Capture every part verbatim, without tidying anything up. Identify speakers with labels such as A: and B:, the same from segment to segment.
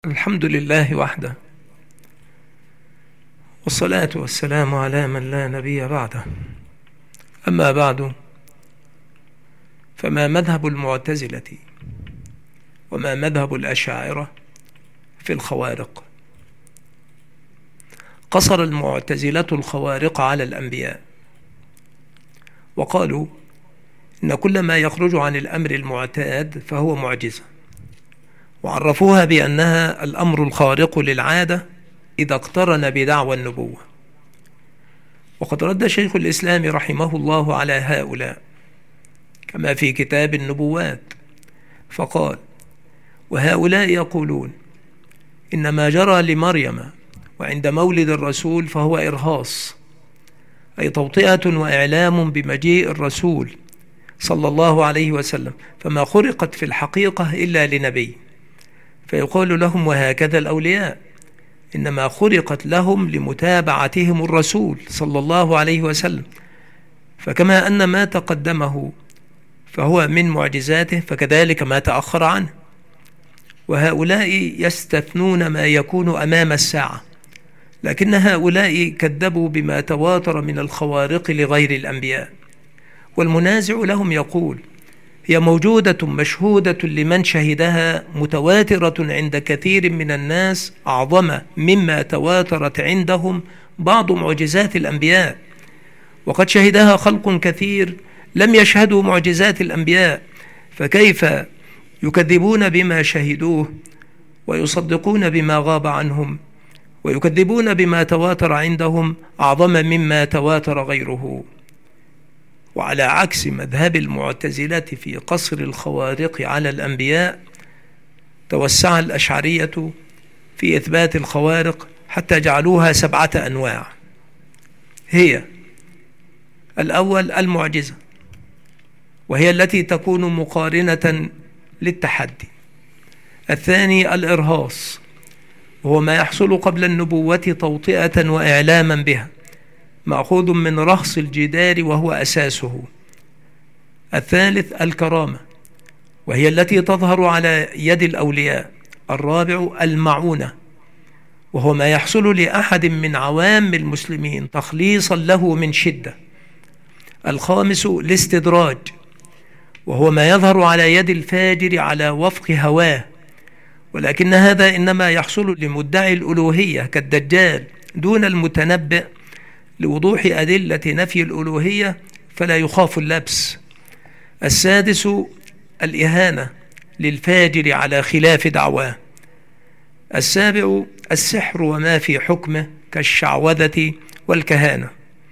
A: الحمد لله وحده، والصلاة والسلام على من لا نبي بعده. أما بعد، فما مذهب المعتزلة وما مذهب الأشاعرة في الخوارق؟ قصر المعتزلة الخوارق على الأنبياء، وقالوا إن كل ما يخرج عن الأمر المعتاد فهو معجزة، وعرفوها بأنها الأمر الخارق للعادة إذا اقترن بدعوى النبوة. وقد رد شيخ الإسلام رحمه الله على هؤلاء كما في كتاب النبوات، فقال: وهؤلاء يقولون إن ما جرى لمريم وعند مولد الرسول فهو إرهاص، أي توطئة وإعلام بمجيء الرسول صلى الله عليه وسلم، فما خرقت في الحقيقة إلا لنبي. فيقول لهم: وهكذا الأولياء إنما خرقت لهم لمتابعتهم الرسول صلى الله عليه وسلم، فكما أن ما تقدمه فهو من معجزاته فكذلك ما تأخر عنه. وهؤلاء يستثنون ما يكون أمام الساعة، لكن هؤلاء كذبوا بما تواتر من الخوارق لغير الأنبياء. والمنازع لهم يقول: هي موجودة مشهودة لمن شهدها، متواترة عند كثير من الناس أعظم مما تواترت عندهم بعض معجزات الأنبياء، وقد شهدها خلق كثير لم يشهدوا معجزات الأنبياء، فكيف يكذبون بما شهدوه ويصدقون بما غاب عنهم، ويكذبون بما تواتر عندهم أعظم مما تواتر غيره؟ وعلى عكس مذهب المعتزلة في قصر الخوارق على الأنبياء، توسع الأشعرية في إثبات الخوارق حتى جعلوها سبعة أنواع. هي: الأول المعجزة، وهي التي تكون مقارنة للتحدي. الثاني الإرهاص، وهو ما يحصل قبل النبوة توطئة وإعلاما بها، مأخوذ من رهص الجدار وهو أساسه. الثالث الكرامة، وهي التي تظهر على يد الأولياء. الرابع المعونة، وهو ما يحصل لأحد من عوام المسلمين تخليصا له من شدة. الخامس الاستدراج، وهو ما يظهر على يد الفاجر على وفق هواه، ولكن هذا إنما يحصل لمدعي الألوهية كالدجال دون المتنبئ لوضوح أدلة نفي الألوهية، فلا يخاف اللبس. السادس الإهانة للفاجر على خلاف دعواه. السابع السحر وما في حكمه كالشعوذة والكهانة.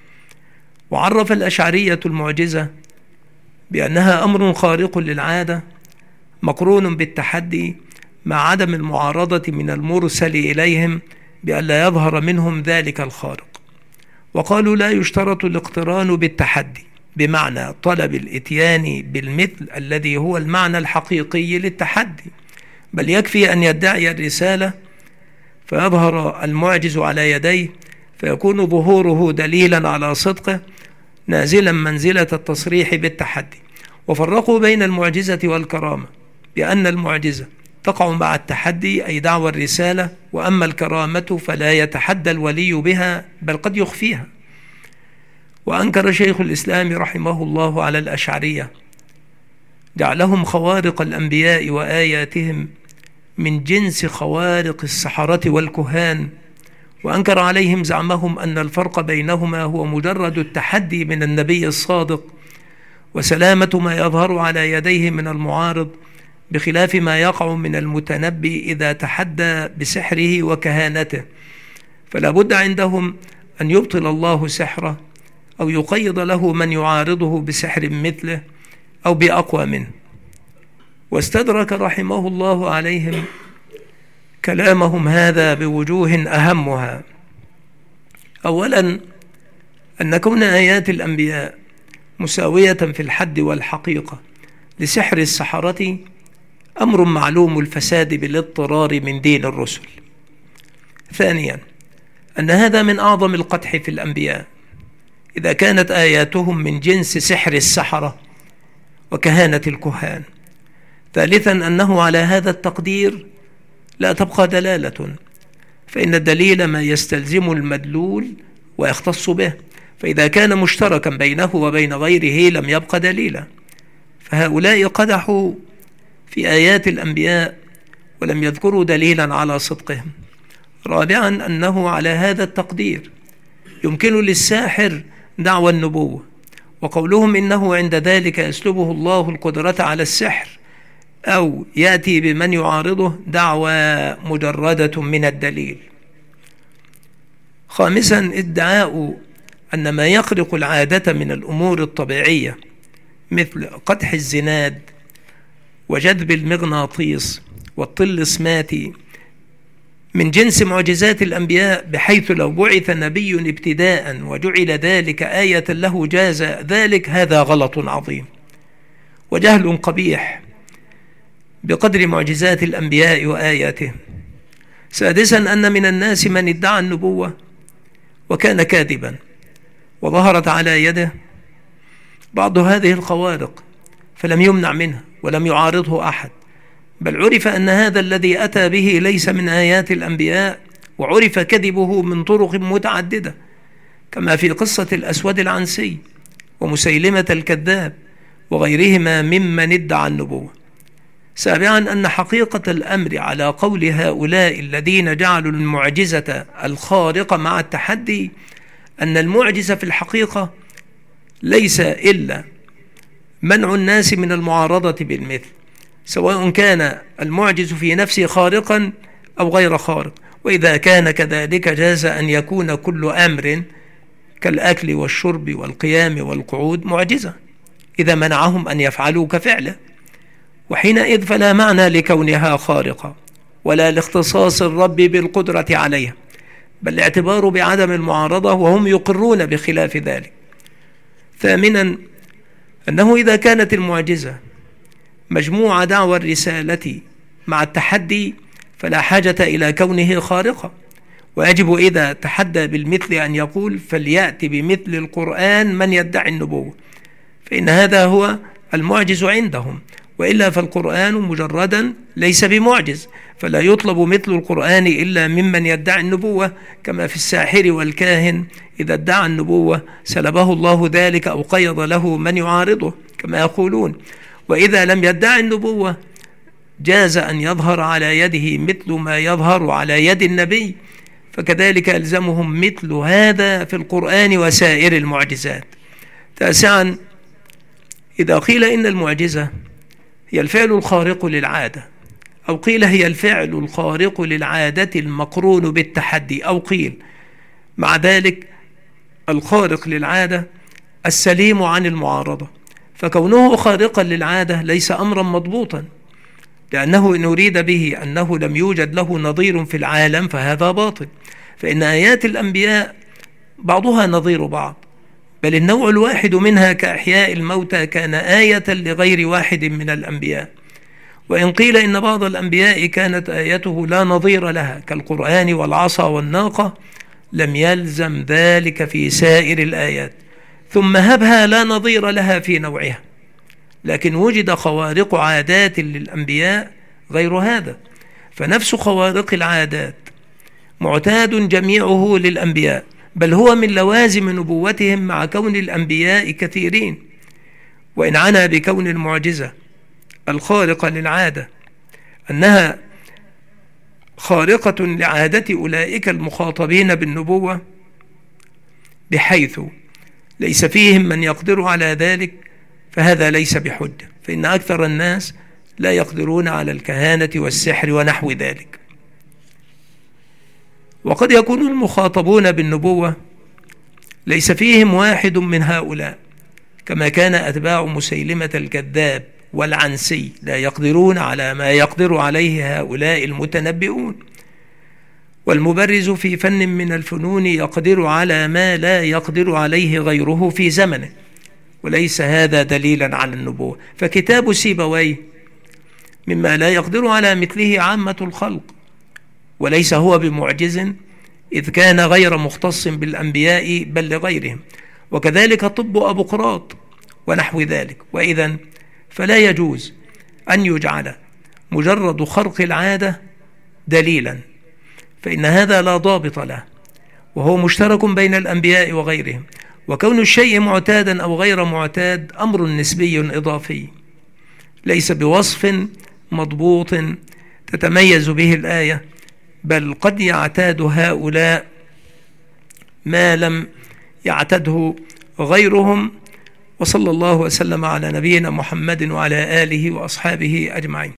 A: وعرف الأشعرية المعجزة بأنها أمر خارق للعادة مقرون بالتحدي مع عدم المعارضة من المرسل إليهم بألا يظهر منهم ذلك الخارق. وقالوا: لا يشترط الاقتران بالتحدي بمعنى طلب الاتيان بالمثل الذي هو المعنى الحقيقي للتحدي، بل يكفي أن يدعي الرسالة فيظهر المعجز على يديه، فيكون ظهوره دليلا على صدقه نازلا منزلة التصريح بالتحدي. وفرقوا بين المعجزة والكرامة بأن المعجزة تقع مع التحدي أي دعوى الرسالة، وأما الكرامة فلا يتحدى الولي بها بل قد يخفيها. وأنكر شيخ الإسلام رحمه الله على الأشعرية جعلهم خوارق الأنبياء وآياتهم من جنس خوارق السحرة والكهان، وأنكر عليهم زعمهم أن الفرق بينهما هو مجرد التحدي من النبي الصادق وسلامة ما يظهر على يديه من المعارض، بخلاف ما يقع من المتنبي إذا تحدى بسحره وكهانته، فلا بد عندهم أن يبطل الله سحره أو يقيض له من يعارضه بسحر مثله أو بأقوى منه. واستدرك رحمه الله عليهم كلامهم هذا بوجوه أهمها: أولا، أن كون آيات الأنبياء مساوية في الحد والحقيقة لسحر السحرة أمر معلوم الفساد بالاضطرار من دين الرسل. ثانيا، أن هذا من أعظم القدح في الأنبياء إذا كانت آياتهم من جنس سحر السحرة وكهانة الكهان. ثالثا، أنه على هذا التقدير لا تبقى دلالة، فإن الدليل ما يستلزم المدلول ويختص به، فإذا كان مشتركا بينه وبين غيره لم يبق دليلا. فهؤلاء قدحوا في آيات الأنبياء ولم يذكروا دليلا على صدقهم. رابعا أنه على هذا التقدير يمكن للساحر دعوى النبوة، وقولهم إنه عند ذلك يسلبه الله القدرة على السحر أو يأتي بمن يعارضه دعوى مجردة من الدليل. خامسا ادعاء أن ما يخرق العادة من الأمور الطبيعية مثل قدح الزناد وجذب المغناطيس والطلسماتي من جنس معجزات الأنبياء، بحيث لو بعث نبي ابتداء وجعل ذلك آية له جاز ذلك، هذا غلط عظيم وجهل قبيح بقدر معجزات الأنبياء وآياته. سادسا أن من الناس من ادعى النبوة وكان كاذبا وظهرت على يده بعض هذه الخوارق فلم يمنع منها ولم يعارضه أحد، بل عرف أن هذا الذي أتى به ليس من آيات الأنبياء، وعرف كذبه من طرق متعددة، كما في قصة الأسود العنسي ومسيلمة الكذاب وغيرهما ممن ادعى النبوة. سابعا أن حقيقة الأمر على قول هؤلاء الذين جعلوا المعجزة الخارقة مع التحدي أن المعجزة في الحقيقة ليس إلا منع الناس من المعارضة بالمثل، سواء كان المعجز في نفسه خارقا أو غير خارق. وإذا كان كذلك جاز أن يكون كل أمر كالأكل والشرب والقيام والقعود معجزة إذا منعهم أن يفعلوا كفعله، وحينئذ فلا معنى لكونها خارقة ولا لاختصاص الرب بالقدرة عليها، بل الاعتبار بعدم المعارضة، وهم يقرون بخلاف ذلك. ثامنا أنه إذا كانت المعجزة مجموعة دعوى الرسالة مع التحدي فلا حاجة إلى كونه خارقة، ويجب إذا تحدى بالمثل أن يقول فليأتي بمثل القرآن من يدعي النبوة، فإن هذا هو المعجز عندهم، وإلا فالقرآن مجردا ليس بمعجز، فلا يطلب مثل القرآن إلا ممن يدعي النبوة، كما في الساحر والكاهن إذا ادعى النبوة سلبه الله ذلك أو قيض له من يعارضه كما يقولون. وإذا لم يدعي النبوة جاز أن يظهر على يده مثل ما يظهر على يد النبي، فكذلك ألزمهم مثل هذا في القرآن وسائر المعجزات. تاسعا إذا قيل إن المعجزة هي الفعل الخارق للعادة، أو قيل هي الفعل الخارق للعادة المقرون بالتحدي، أو قيل مع ذلك الخارق للعادة السليم عن المعارضة، فكونه خارقا للعادة ليس أمرا مضبوطا، لأنه إن أريد به أنه لم يوجد له نظير في العالم فهذا باطل، فإن آيات الأنبياء بعضها نظير بعض، بل النوع الواحد منها كأحياء الموتى كان آية لغير واحد من الأنبياء. وإن قيل إن بعض الأنبياء كانت آيته لا نظير لها كالقرآن والعصا والناقة، لم يلزم ذلك في سائر الآيات، ثم هبها لا نظير لها في نوعها، لكن وجد خوارق عادات للأنبياء غير هذا، فنفس خوارق العادات معتاد جميعه للأنبياء، بل هو من لوازم نبوتهم مع كون الأنبياء كثيرين. وإن عنا بكون المعجزة الخارقة للعادة أنها خارقة لعادة أولئك المخاطبين بالنبوة بحيث ليس فيهم من يقدر على ذلك، فهذا ليس بحجة، فإن أكثر الناس لا يقدرون على الكهانة والسحر ونحو ذلك. وقد يكون المخاطبون بالنبوة ليس فيهم واحد من هؤلاء، كما كان أتباع مسيلمة الكذاب والعنسي لا يقدرون على ما يقدر عليه هؤلاء المتنبئون، والمبرز في فن من الفنون يقدر على ما لا يقدر عليه غيره في زمنه، وليس هذا دليلا على النبوة. فكتاب سيبويه مما لا يقدر على مثله عامة الخلق، وليس هو بمعجز إذ كان غير مختص بالأنبياء بل لغيرهم، وكذلك طب أبو قراط ونحو ذلك. وإذن فلا يجوز أن يجعل مجرد خرق العادة دليلا، فإن هذا لا ضابط له، وهو مشترك بين الأنبياء وغيرهم. وكون الشيء معتادا أو غير معتاد أمر نسبي إضافي، ليس بوصف مضبوط تتميز به الآية، بل قد يعتاد هؤلاء ما لم يعتده غيرهم. وصلى الله وسلم على نبينا محمد وعلى آله وأصحابه أجمعين.